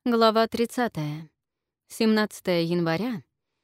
Глава 30. 17 января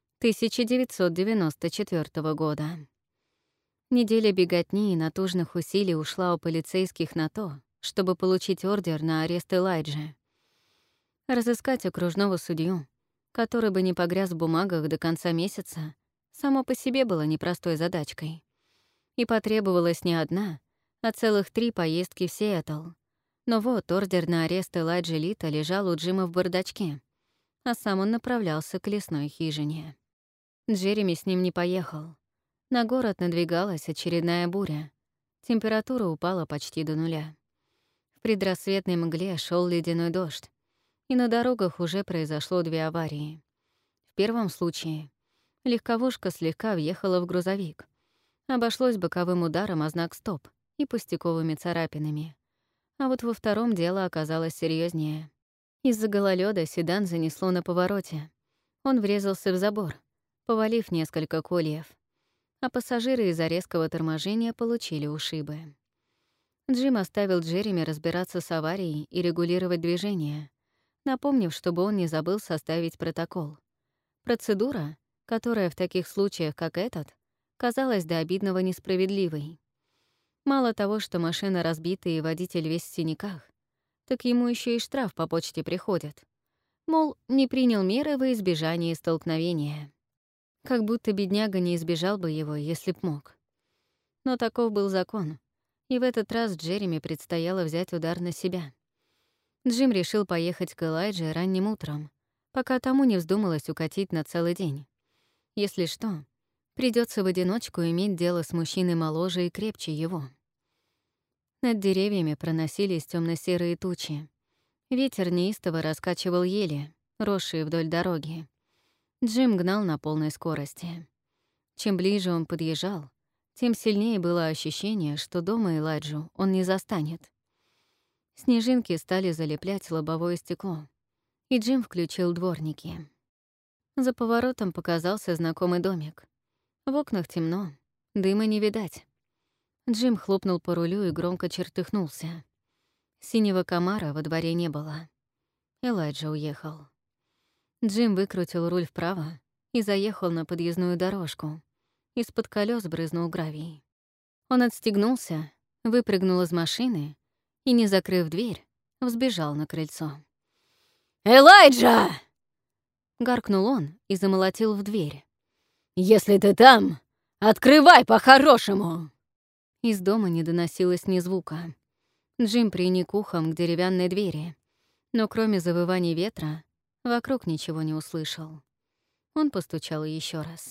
1994 года. Неделя беготни и натужных усилий ушла у полицейских на то, чтобы получить ордер на арест Элайджи. Разыскать окружного судью, который бы не погряз в бумагах до конца месяца, само по себе было непростой задачкой. И потребовалась не одна, а целых 3 поездки в Сиэтл. Но вот ордер на арест Элайджи Лита лежал у Джима в бардачке, а сам он направлялся к лесной хижине. Джереми с ним не поехал. На город надвигалась очередная буря. Температура упала почти до 0. В предрассветной мгле шел ледяной дождь, и на дорогах уже произошло 2 аварии. В первом случае легковушка слегка въехала в грузовик. Обошлось боковым ударом о знак «Стоп» и пустяковыми царапинами. А вот во втором дело оказалось серьезнее. Из-за гололёда седан занесло на повороте. Он врезался в забор, повалив несколько кольев. А пассажиры из-за резкого торможения получили ушибы. Джим оставил Джереми разбираться с аварией и регулировать движение, напомнив, чтобы он не забыл составить протокол. Процедура, которая в таких случаях, как этот, казалась до обидного несправедливой. Мало того, что машина разбита и водитель весь в синяках, так ему еще и штраф по почте приходит. Мол, не принял меры во избежание столкновения. Как будто бедняга не избежал бы его, если б мог. Но таков был закон, и в этот раз Джереми предстояло взять удар на себя. Джим решил поехать к Элайдже ранним утром, пока тому не вздумалось укатить на целый день. Если что, придется в одиночку иметь дело с мужчиной моложе и крепче его. Над деревьями проносились темно-серые тучи. Ветер неистово раскачивал ели, росшие вдоль дороги. Джим гнал на полной скорости. Чем ближе он подъезжал, тем сильнее было ощущение, что дома Элайджу он не застанет. Снежинки стали залеплять лобовое стекло, и Джим включил дворники. За поворотом показался знакомый домик. В окнах темно, дыма не видать. Джим хлопнул по рулю и громко чертыхнулся. Синего комара во дворе не было. Элайджа уехал. Джим выкрутил руль вправо и заехал на подъездную дорожку. Из-под колес брызнул гравий. Он отстегнулся, выпрыгнул из машины и, не закрыв дверь, взбежал на крыльцо. «Элайджа!» — гаркнул он и замолотил в дверь. «Если ты там, открывай по-хорошему!» Из дома не доносилось ни звука. Джим приник ухом к деревянной двери, но кроме завываний ветра вокруг ничего не услышал. Он постучал еще раз.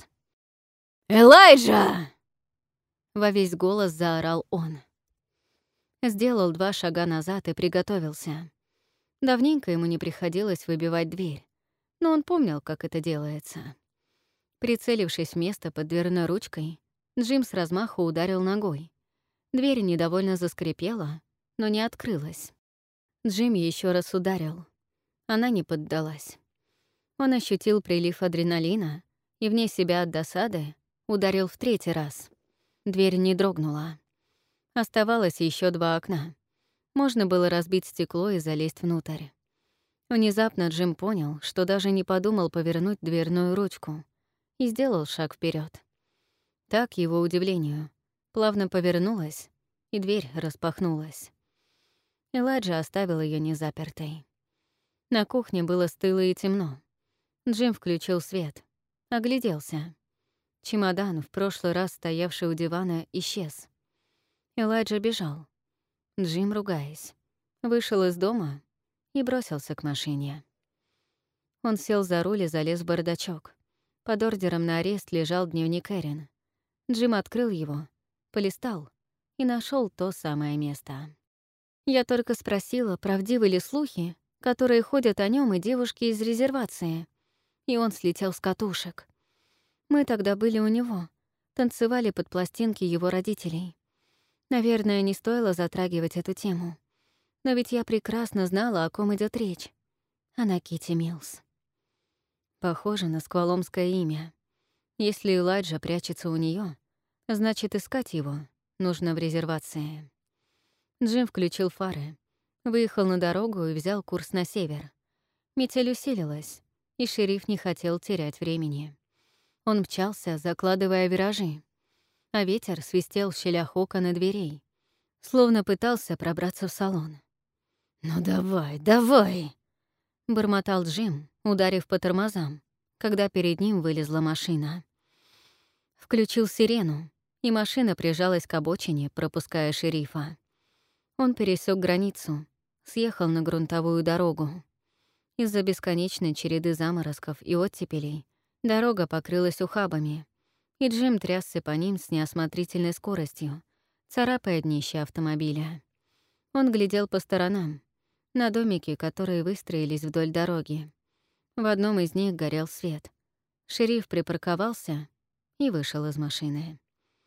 «Элайджа!» — во весь голос заорал он. Сделал 2 шага назад и приготовился. Давненько ему не приходилось выбивать дверь, но он помнил, как это делается. Прицелившись в место под дверной ручкой, Джим с размаху ударил ногой. Дверь недовольно заскрипела, но не открылась. Джим еще раз ударил. Она не поддалась. Он ощутил прилив адреналина и вне себя от досады ударил в 3-й раз. Дверь не дрогнула. Оставалось еще 2 окна. Можно было разбить стекло и залезть внутрь. Внезапно Джим понял, что даже не подумал повернуть дверную ручку, и сделал шаг вперед. Так, к его удивлению, плавно повернулась, и дверь распахнулась. Элайджа оставил ее незапертой. На кухне было стыло и темно. Джим включил свет, огляделся. Чемодан, в прошлый раз стоявший у дивана, исчез. Элайджа бежал. Джим, ругаясь, вышел из дома и бросился к машине. Он сел за руль и залез в бардачок. Под ордером на арест лежал дневник Эрин. Джим открыл его, полистал и нашел то самое место. Я только спросила, правдивы ли слухи, которые ходят о нем и девушке из резервации, и он слетел с катушек. Мы тогда были у него, танцевали под пластинки его родителей. Наверное, не стоило затрагивать эту тему, но ведь я прекрасно знала, о ком идет речь. Она Китти Милс. Похоже на скваломское имя. Если Элайджа прячется у нее, значит, искать его нужно в резервации. Джим включил фары, выехал на дорогу и взял курс на север. Метель усилилась, и шериф не хотел терять времени. Он мчался, закладывая виражи, а ветер свистел в щелях окон и дверей, словно пытался пробраться в салон. «Ну давай, давай!» — бормотал Джим, ударив по тормозам, когда перед ним вылезла машина. Включил сирену, и машина прижалась к обочине, пропуская шерифа. Он пересек границу, съехал на грунтовую дорогу. Из-за бесконечной череды заморозков и оттепелей дорога покрылась ухабами, и Джим трясся по ним с неосмотрительной скоростью, царапая днище автомобиля. Он глядел по сторонам, на домики, которые выстроились вдоль дороги. В одном из них горел свет. Шериф припарковался и вышел из машины.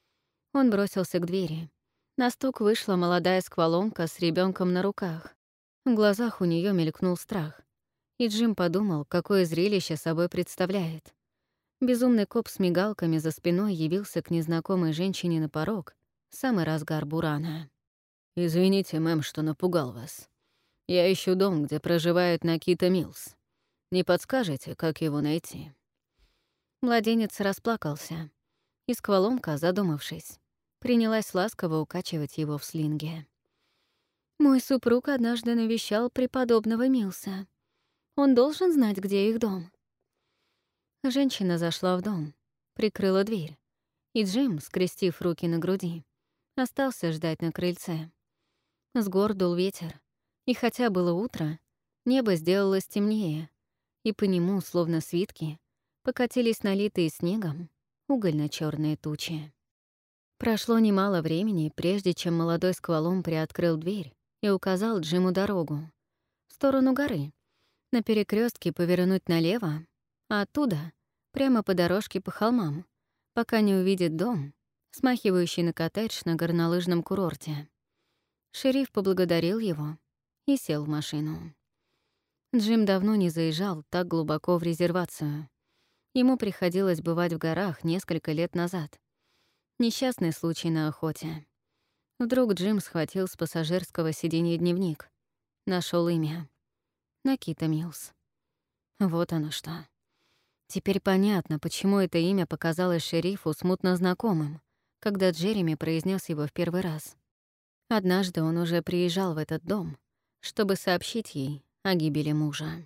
Он бросился к двери. На стук вышла молодая скваломка с ребенком на руках. В глазах у нее мелькнул страх, и Джим подумал, какое зрелище собой представляет. Безумный коп с мигалками за спиной явился к незнакомой женщине на порог в самый разгар бурана. «Извините, мэм, что напугал вас. Я ищу дом, где проживает Накита Милс. Не подскажете, как его найти?» Младенец расплакался, и скваломка, задумавшись, принялась ласково укачивать его в слинге. «Мой супруг однажды навещал преподобного Милса. Он должен знать, где их дом». Женщина зашла в дом, прикрыла дверь, и Джим, скрестив руки на груди, остался ждать на крыльце. С гор дул ветер, и хотя было утро, небо сделалось темнее, и по нему, словно свитки, покатились налитые снегом угольно-чёрные тучи. Прошло немало времени, прежде чем молодой сквалом приоткрыл дверь и указал Джиму дорогу. В сторону горы. На перекрестке повернуть налево, а оттуда прямо по дорожке по холмам, пока не увидит дом, смахивающий на коттедж на горнолыжном курорте. Шериф поблагодарил его и сел в машину. Джим давно не заезжал так глубоко в резервацию. Ему приходилось бывать в горах несколько лет назад. Несчастный случай на охоте. Вдруг Джим схватил с пассажирского сиденья дневник. Нашел имя. Накита Милс. Вот оно что. Теперь понятно, почему это имя показалось шерифу смутно знакомым, когда Джереми произнес его в первый раз. Однажды он уже приезжал в этот дом, чтобы сообщить ей о гибели мужа.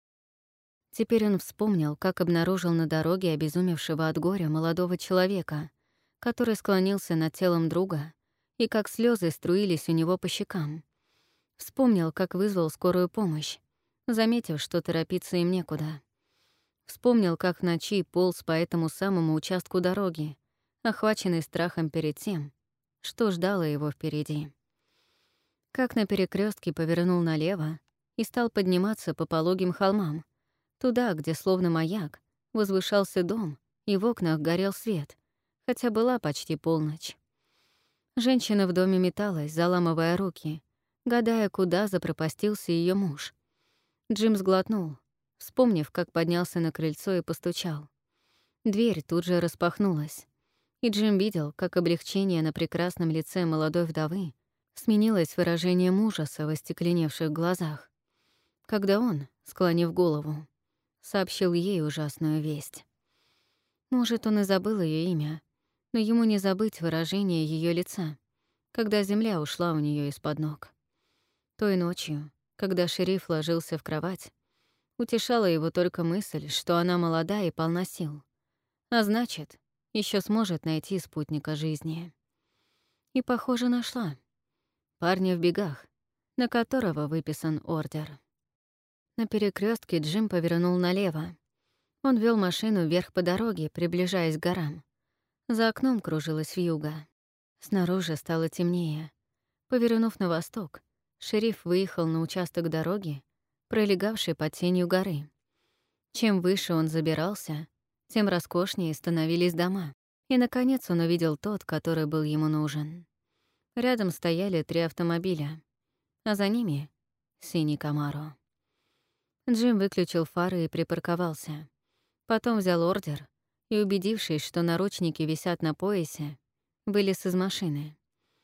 Теперь он вспомнил, как обнаружил на дороге обезумевшего от горя молодого человека, который склонился над телом друга, и как слезы струились у него по щекам. Вспомнил, как вызвал скорую помощь, заметив, что торопиться им некуда. Вспомнил, как в ночи полз по этому самому участку дороги, охваченный страхом перед тем, что ждало его впереди. Как на перекрестке повернул налево и стал подниматься по пологим холмам, туда, где, словно маяк, возвышался дом, и в окнах горел свет, хотя была почти полночь. Женщина в доме металась, заламывая руки, гадая, куда запропастился ее муж. Джим сглотнул, вспомнив, как поднялся на крыльцо и постучал. Дверь тут же распахнулась, и Джим видел, как облегчение на прекрасном лице молодой вдовы сменилось выражением ужаса в остекленевших глазах, когда он, склонив голову, сообщил ей ужасную весть. Может, он и забыл ее имя, но ему не забыть выражение ее лица, когда земля ушла у нее из-под ног. Той ночью, когда шериф ложился в кровать, утешала его только мысль, что она молода и полна сил, а значит, еще сможет найти спутника жизни. И, похоже, нашла. Парня в бегах, на которого выписан ордер. На перекрестке Джим повернул налево. Он вел машину вверх по дороге, приближаясь к горам. За окном кружилась вьюга. Снаружи стало темнее. Повернув на восток, шериф выехал на участок дороги, пролегавший под тенью горы. Чем выше он забирался, тем роскошнее становились дома. И, наконец, он увидел тот, который был ему нужен. Рядом стояли 3 автомобиля, а за ними — синий Камаро. Джим выключил фары и припарковался. Потом взял ордер и, убедившись, что наручники висят на поясе, вылез из машины.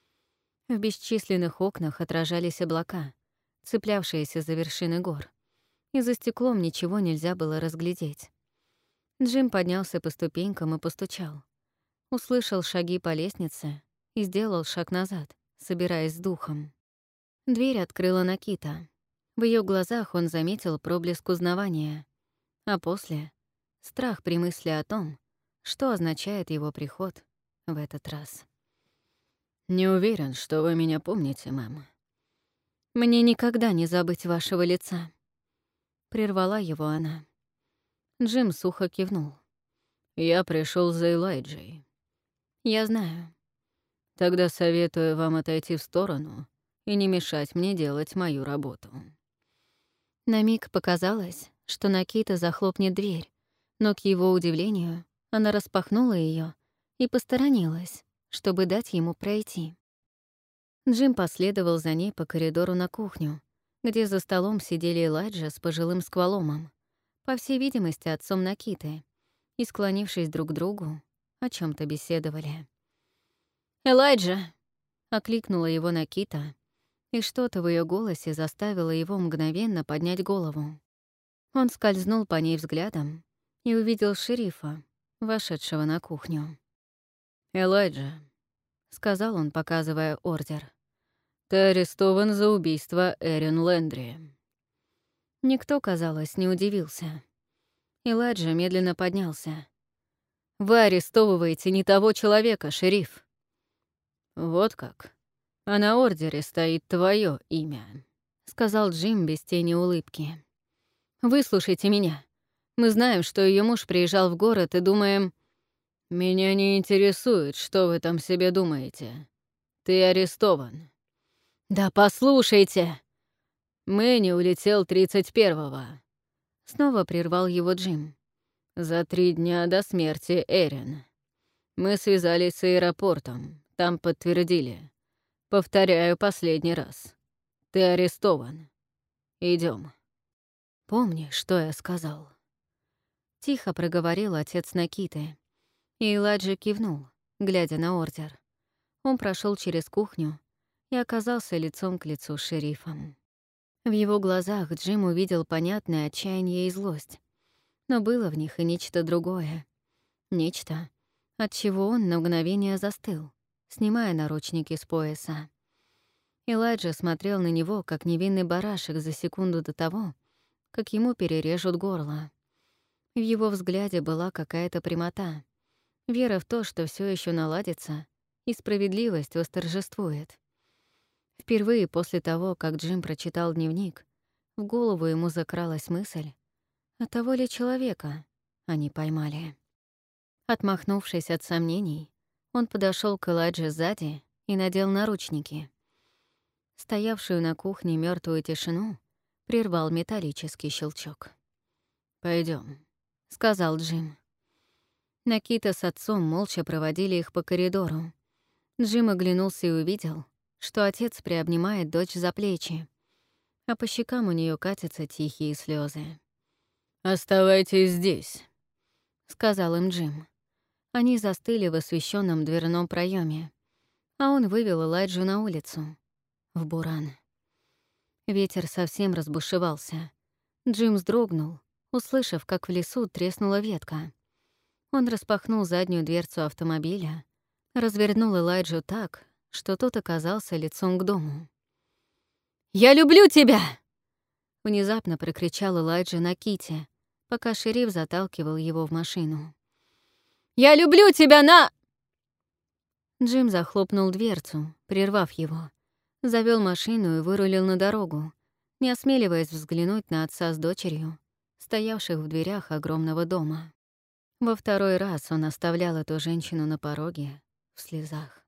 В бесчисленных окнах отражались облака, цеплявшиеся за вершины гор, и за стеклом ничего нельзя было разглядеть. Джим поднялся по ступенькам и постучал. Услышал шаги по лестнице и сделал шаг назад, собираясь с духом. Дверь открыла Накита. В ее глазах он заметил проблеск узнавания, а после — страх при мысли о том, что означает его приход в этот раз. «Не уверен, что вы меня помните, мэм». «Мне никогда не забыть вашего лица», — прервала его она. Джим сухо кивнул. «Я пришел за Элайджей». «Я знаю». «Тогда советую вам отойти в сторону и не мешать мне делать мою работу». На миг показалось, что Накита захлопнет дверь, но, к его удивлению, она распахнула ее и посторонилась, чтобы дать ему пройти. Джим последовал за ней по коридору на кухню, где за столом сидели Элайджа с пожилым скваломом, по всей видимости, отцом Накиты, и, склонившись друг к другу, о чем то беседовали. «Элайджа!» — окликнула его Накита, и что-то в ее голосе заставило его мгновенно поднять голову. Он скользнул по ней взглядом и увидел шерифа, вошедшего на кухню. «Элайджа», — сказал он, показывая ордер. «Ты арестован за убийство Эрин Лэндри». Никто, казалось, не удивился. Элайджа медленно поднялся. «Вы арестовываете не того человека, шериф». «Вот как? А на ордере стоит твое имя», — сказал Джим без тени улыбки. «Выслушайте меня. Мы знаем, что ее муж приезжал в город и думаем...» «Меня не интересует, что вы там себе думаете. Ты арестован». «Да послушайте!» Мэнни улетел 31-го. Снова прервал его Джим. За 3 дня до смерти Эрин. Мы связались с аэропортом. Там подтвердили. Повторяю последний раз. Ты арестован. Идем. «Помни, что я сказал». Тихо проговорил отец Накиты. И Элайджа кивнул, глядя на ордер. Он прошел через кухню и оказался лицом к лицу с шерифом. В его глазах Джим увидел понятное отчаяние и злость. Но было в них и нечто другое. Нечто, от чего он на мгновение застыл, снимая наручники с пояса. Элайджа смотрел на него, как невинный барашек за секунду до того, как ему перережут горло. В его взгляде была какая-то прямота, вера в то, что все еще наладится, и справедливость восторжествует. Впервые после того, как Джим прочитал дневник, в голову ему закралась мысль, а того ли человека они поймали. Отмахнувшись от сомнений, он подошел к Элайдже сзади и надел наручники. Стоявшую на кухне мертвую тишину прервал металлический щелчок. Пойдем, сказал Джим. Накита с отцом молча проводили их по коридору. Джим оглянулся и увидел, что отец приобнимает дочь за плечи, а по щекам у нее катятся тихие слезы. «Оставайтесь здесь», — сказал им Джим. Они застыли в освещенном дверном проеме, а он вывел Элайджу на улицу, в буран. Ветер совсем разбушевался. Джим вздрогнул, услышав, как в лесу треснула ветка. Он распахнул заднюю дверцу автомобиля, развернул Элайджу так, что тот оказался лицом к дому. «Я люблю тебя!» — внезапно прокричал Элайджа Наките, пока шериф заталкивал его в машину. «Я люблю тебя, на...» Джим захлопнул дверцу, прервав его, завёл машину и вырулил на дорогу, не осмеливаясь взглянуть на отца с дочерью, стоявших в дверях огромного дома. Во второй раз он оставлял эту женщину на пороге в слезах.